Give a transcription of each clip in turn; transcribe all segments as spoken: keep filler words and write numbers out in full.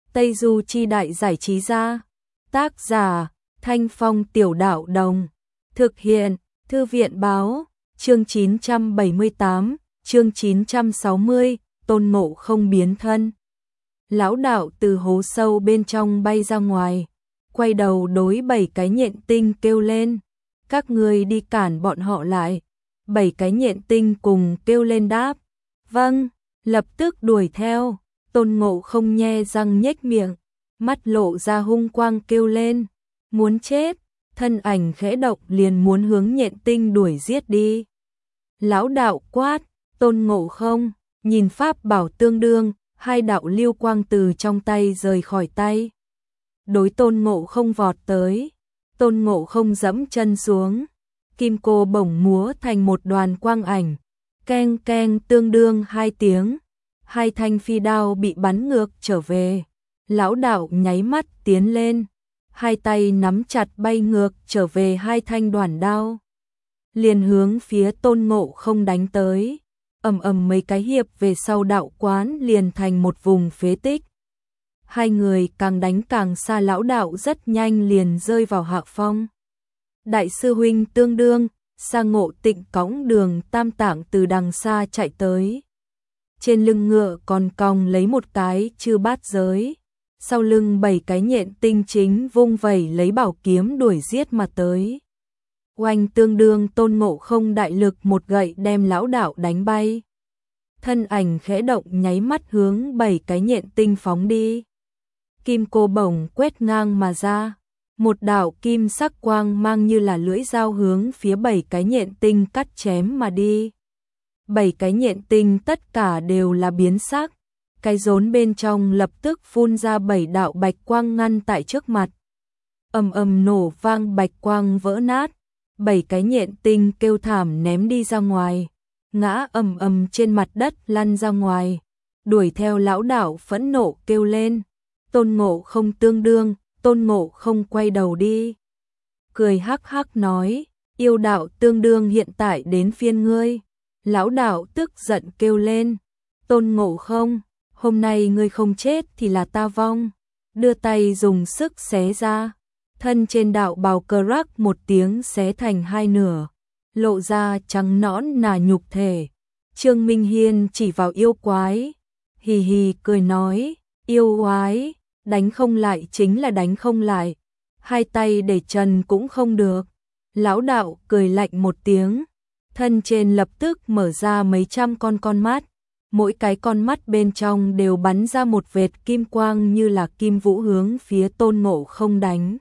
Tây Du Chi Đại Giải Trí Gia. Tác giả Thanh Phong Tiểu Đạo Đồng. Thực hiện Thư viện Báo. Chương chín trăm bảy mươi tám, chương chín trăm sáu mươi, Tôn Ngộ Không biến thân. Lão đạo từ hố sâu bên trong bay ra ngoài, quay đầu đối bảy cái nhện tinh kêu lên, các ngươi đi cản bọn họ lại. Bảy cái nhện tinh cùng kêu lên đáp, vâng, lập tức đuổi theo. Tôn Ngộ Không nhe răng nhếch miệng, mắt lộ ra hung quang kêu lên, muốn chết, thân ảnh khẽ động liền muốn hướng nhện tinh đuổi giết đi. Lão đạo quát, Tôn Ngộ Không, nhìn pháp bảo tương đương, hai đạo lưu quang từ trong tay rời khỏi tay. Đối Tôn Ngộ Không vọt tới, Tôn Ngộ Không giẫm chân xuống, kim cô bổng múa thành một đoàn quang ảnh, keng keng tương đương hai tiếng, hai thanh phi đao bị bắn ngược trở về. Lão đạo nháy mắt tiến lên, hai tay nắm chặt bay ngược trở về hai thanh đoàn đao, liền hướng phía Tôn Ngộ Không đánh tới. Ầm ầm mấy cái hiệp về sau đạo quán liền thành một vùng phế tích. Hai người càng đánh càng xa, lão đạo rất nhanh liền rơi vào hạ phong. Đại sư huynh tương đương, Sa Ngộ Tịnh cõng Đường Tam Tạng từ đằng xa chạy tới. Trên lưng ngựa còn còng lấy một cái chư bát giới, sau lưng bảy cái nhện tinh chính vung vẩy lấy bảo kiếm đuổi giết mà tới. Oanh, tương đương Tôn Ngộ Không đại lực một gậy đem lão đạo đánh bay. Thân ảnh khẽ động nháy mắt hướng bảy cái nhện tinh phóng đi. Kim cô bổng quét ngang mà ra, một đạo kim sắc quang mang như là lưỡi dao hướng phía bảy cái nhện tinh cắt chém mà đi. Bảy cái nhện tinh tất cả đều là biến sắc, cái rốn bên trong lập tức phun ra bảy đạo bạch quang ngăn tại trước mặt. Ầm ầm nổ vang, bạch quang vỡ nát, bảy cái nhện tinh kêu thảm ném đi ra ngoài, ngã ầm ầm trên mặt đất lăn ra ngoài. Đuổi theo lão đạo phẫn nộ kêu lên, Tôn Ngộ Không tương đương, Tôn Ngộ Không quay đầu đi, cười hắc hắc nói, yêu đạo tương đương hiện tại đến phiên ngươi. Lão đạo tức giận kêu lên, Tôn Ngộ Không, hôm nay ngươi không chết thì là ta vong. Đưa tay dùng sức xé ra, thân trên đạo bào cờ rắc một tiếng xé thành hai nửa, lộ ra trắng nõn nà nhục thể. Trương Minh Hiên chỉ vào yêu quái, hì hì cười nói, yêu quái, đánh không lại chính là đánh không lại, hai tay để trần cũng không được. Lão đạo cười lạnh một tiếng, thân trên lập tức mở ra mấy trăm con con mắt, mỗi cái con mắt bên trong đều bắn ra một vệt kim quang như là kim vũ hướng phía Tôn Ngộ Không đánh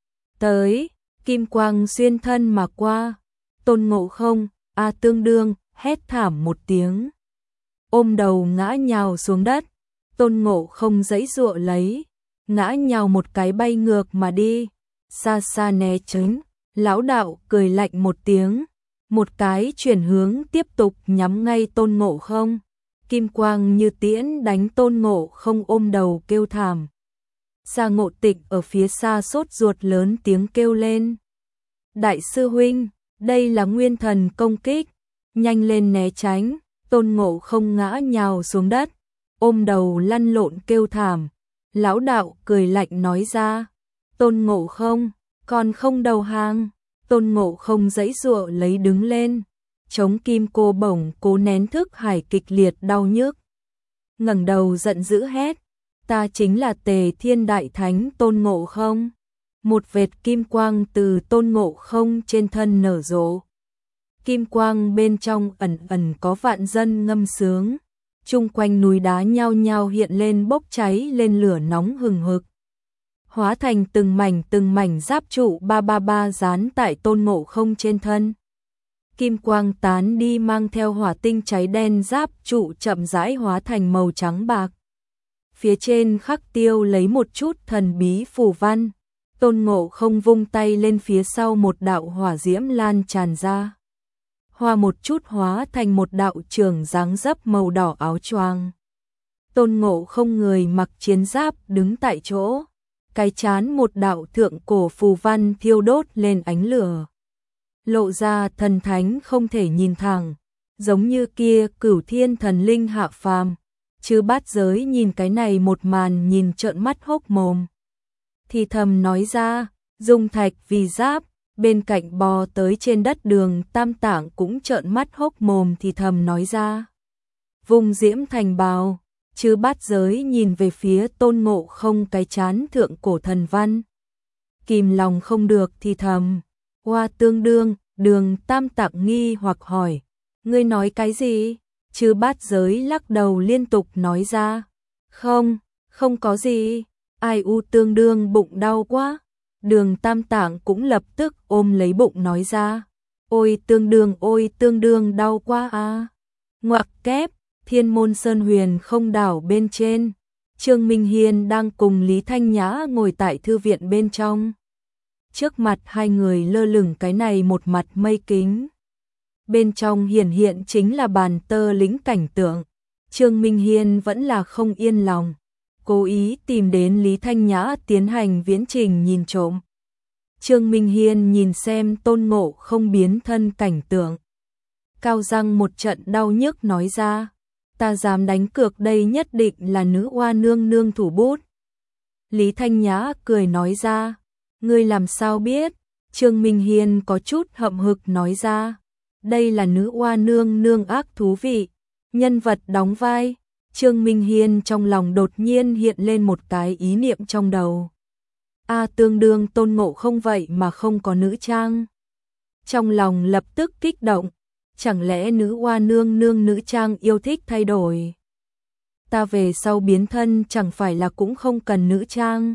tới. Kim quang xuyên thân mà qua, Tôn Ngộ Không, a tương đương, hét thảm một tiếng, ôm đầu ngã nhào xuống đất. Tôn Ngộ Không giãy giụa lấy, ngã nhào một cái bay ngược mà đi, xa xa né tránh. Lão đạo cười lạnh một tiếng, một cái chuyển hướng tiếp tục nhắm ngay Tôn Ngộ Không. Kim quang như tiễn đánh, Tôn Ngộ Không ôm đầu kêu thảm. Sa Ngộ Tịnh ở phía xa sốt ruột lớn tiếng kêu lên, đại sư huynh, đây là nguyên thần công kích, nhanh lên né tránh. Tôn Ngộ Không ngã nhào xuống đất, ôm đầu lăn lộn kêu thảm. Lão đạo cười lạnh nói ra, Tôn Ngộ Không, còn không đầu hàng. Tôn Ngộ Không giãy giụa lấy đứng lên, chống kim cô bổng cố nén thức hải kịch liệt đau nhức, ngẩng đầu giận dữ hét, ta chính là Tề Thiên Đại Thánh Tôn Ngộ Không. Một vệt kim quang từ Tôn Ngộ Không trên thân nở rộ, kim quang bên trong ẩn ẩn có vạn dân ngâm sướng, chung quanh núi đá nhao nhao hiện lên bốc cháy lên lửa nóng hừng hực, hóa thành từng mảnh từng mảnh giáp trụ ba ba ba dán tại Tôn Ngộ Không trên thân. Kim quang tán đi, mang theo hỏa tinh cháy đen, giáp trụ chậm rãi hóa thành màu trắng bạc. Phía trên khắc tiêu lấy một chút thần bí phù văn. Tôn Ngộ Không vung tay lên, phía sau một đạo hỏa diễm lan tràn ra, hoa một chút hóa thành một đạo trưởng dáng dấp màu đỏ áo choàng. Tôn Ngộ Không người mặc chiến giáp đứng tại chỗ, cái chán một đạo thượng cổ phù văn thiêu đốt lên ánh lửa, lộ ra thần thánh không thể nhìn thẳng, giống như kia cửu thiên thần linh hạ phàm, Chứ bát giới nhìn cái này một màn nhìn trợn mắt hốc mồm. Thì thầm nói ra, dùng thạch vì giáp, bên cạnh bò tới trên đất Đường Tam Tạng cũng trợn mắt hốc mồm thì thầm nói ra. Vùng diễm thành bào, chứ bát giới nhìn về phía Tôn Ngộ Không cái chán thượng cổ thần văn. Kìm lòng không được thì thầm, Hoa tương đương, Đường Tam Tạng nghi hoặc hỏi, ngươi nói cái gì? Chứ bát giới lắc đầu liên tục nói ra, không, không có gì, ai u tương đương bụng đau quá. Đường Tam Tạng cũng lập tức ôm lấy bụng nói ra, ôi tương đương ôi tương đương đau quá à. Ngoặc kép, Thiên Môn Sơn Huyền không đảo bên trên, Trương Minh Hiên đang cùng Lý Thanh Nhã ngồi tại thư viện bên trong. Trước mặt hai người lơ lửng cái này một mặt mây kính. Bên trong hiển hiện chính là bàn tơ lĩnh cảnh tượng. Trương Minh Hiên vẫn là không yên lòng, cố ý tìm đến Lý Thanh Nhã tiến hành viễn trình nhìn trộm. Trương Minh Hiên nhìn xem Tôn Ngộ Không biến thân cảnh tượng. Cao răng một trận đau nhức nói ra, ta dám đánh cược đây nhất định là nữ oa nương nương thủ bút. Lý Thanh Nhã cười nói ra, ngươi làm sao biết? Trương Minh Hiên có chút hậm hực nói ra, đây là nữ oa nương nương ác thú vị. Nhân vật đóng vai, Trương Minh Hiên trong lòng đột nhiên hiện lên một cái ý niệm trong đầu. A tương đương Tôn Ngộ Không vậy mà không có nữ trang. Trong lòng lập tức kích động, chẳng lẽ nữ oa nương nương nữ trang yêu thích thay đổi? Ta về sau biến thân chẳng phải là cũng không cần nữ trang.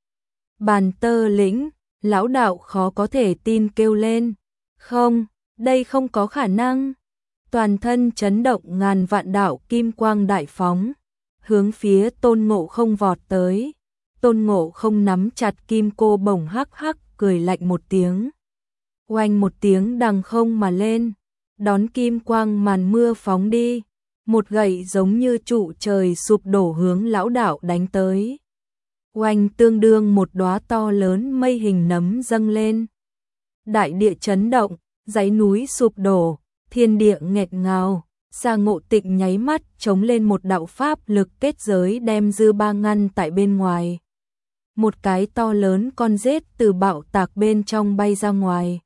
Bàn tơ lĩnh, lão đạo khó có thể tin kêu lên, không, đây không có khả năng. Toàn thân chấn động ngàn vạn đạo kim quang đại phóng, hướng phía Tôn Ngộ Không vọt tới. Tôn Ngộ Không nắm chặt kim cô bổng hắc hắc cười lạnh một tiếng. Oanh một tiếng đằng không mà lên, đón kim quang màn mưa phóng đi. Một gậy giống như trụ trời sụp đổ hướng lão đạo đánh tới. Oanh tương đương một đóa to lớn mây hình nấm dâng lên. Đại địa chấn động, dãy núi sụp đổ. Thiên địa nghẹt ngào, Sa Ngộ Tịnh nháy mắt chống lên một đạo pháp lực kết giới đem dư ba ngăn tại bên ngoài. Một cái to lớn con rết từ bạo tạc bên trong bay ra ngoài.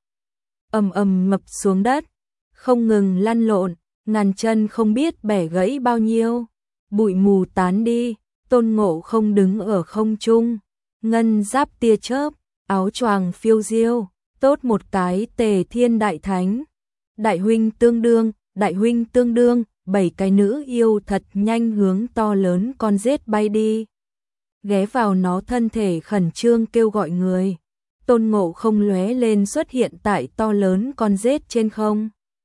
Ầm ầm ngập xuống đất, không ngừng lăn lộn, ngàn chân không biết bẻ gãy bao nhiêu. Bụi mù tán đi, Tôn Ngộ Không đứng ở không trung, ngân giáp tia chớp, áo choàng phiêu diêu, tốt một cái Tề Thiên Đại Thánh. Đại huynh tương đương, đại huynh tương đương, bảy cái nữ yêu thật nhanh hướng to lớn con rết bay đi. Ghé vào nó thân thể khẩn trương kêu gọi người. Tôn Ngộ Không lóe lên xuất hiện tại to lớn con rết trên không.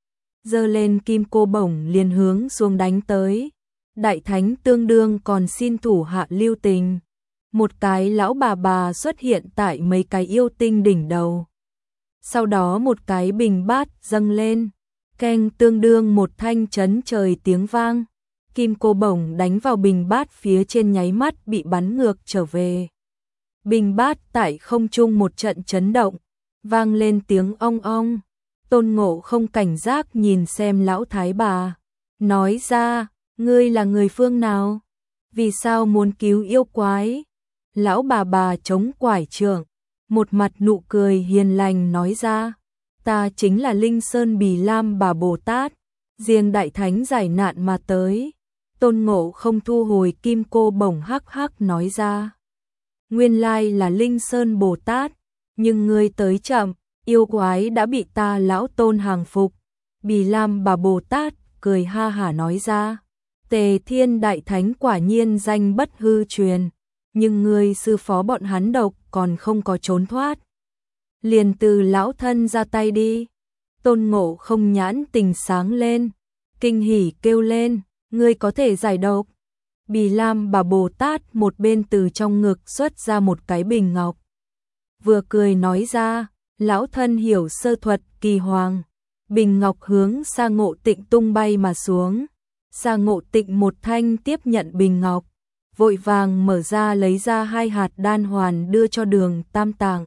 Giơ lên kim cô bổng liền hướng xuống đánh tới. Đại thánh tương đương còn xin thủ hạ lưu tình. Một cái lão bà bà xuất hiện tại mấy cái yêu tinh đỉnh đầu. Sau đó một cái bình bát dâng lên, keng tương đương một thanh chấn trời tiếng vang. Kim cô bổng đánh vào bình bát phía trên nháy mắt bị bắn ngược trở về. Bình bát tại không trung một trận chấn động, vang lên tiếng ong ong. Tôn Ngộ Không cảnh giác nhìn xem lão thái bà, nói ra, ngươi là người phương nào? Vì sao muốn cứu yêu quái? Lão bà bà chống quải trượng, một mặt nụ cười hiền lành nói ra, ta chính là Linh Sơn Bì Lam Bà Bồ Tát, riêng đại thánh giải nạn mà tới. Tôn Ngộ Không thu hồi kim cô bổng hắc hắc nói ra, nguyên lai là Linh Sơn Bồ Tát, nhưng ngươi tới chậm, yêu quái đã bị ta lão Tôn hàng phục. Bì Lam Bà Bồ Tát cười ha hả nói ra, Tề Thiên Đại Thánh quả nhiên danh bất hư truyền, nhưng ngươi sư phó bọn hắn độc còn không có trốn thoát. Liền từ lão thân ra tay đi. Tôn Ngộ Không nhãn tình sáng lên, kinh hỉ kêu lên, ngươi có thể giải độc. Bì Lam Bà Bồ Tát một bên từ trong ngực xuất ra một cái bình ngọc. Vừa cười nói ra, lão thân hiểu sơ thuật kỳ hoàng. Bình ngọc hướng Sa Ngộ Tịnh tung bay mà xuống. Sa Ngộ Tịnh một thanh tiếp nhận bình ngọc, vội vàng mở ra lấy ra hai hạt đan hoàn đưa cho Đường Tam Tạng.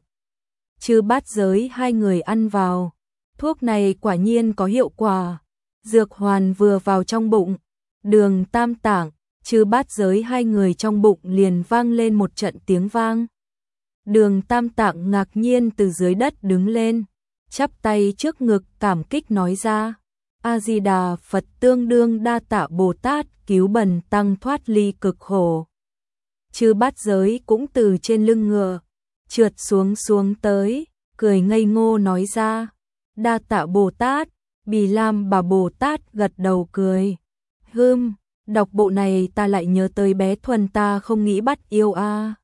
Chư Bát Giới hai người ăn vào, thuốc này quả nhiên có hiệu quả. Dược hoàn vừa vào trong bụng, Đường Tam Tạng, Chư Bát Giới hai người trong bụng liền vang lên một trận tiếng vang. Đường Tam Tạng ngạc nhiên từ dưới đất đứng lên, chắp tay trước ngực cảm kích nói ra: A-di-đà Phật, tương đương đa tạ Bồ Tát cứu bần tăng thoát ly cực khổ. Chư Bát Giới cũng từ trên lưng ngựa trượt xuống xuống tới, cười ngây ngô nói ra: đa tạ Bồ Tát. Bì Lam Bà Bồ Tát gật đầu cười: hưm, đọc bộ này ta lại nhớ tới bé Thuần, ta không nghĩ bắt yêu a.